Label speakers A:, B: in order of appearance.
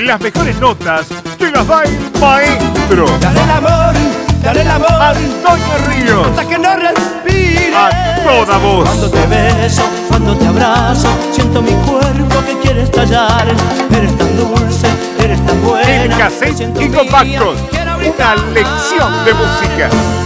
A: Las mejores notas te las da el maestro.
B: Dale el amor,
A: Antonio Ríos.
B: hasta que no respires.
A: A toda voz.
B: Cuando te beso, cuando te abrazo, siento mi cuerpo que quiere estallar. Eres tan dulce, eres tan buena.
A: En cassette y compactos. Una lección de música.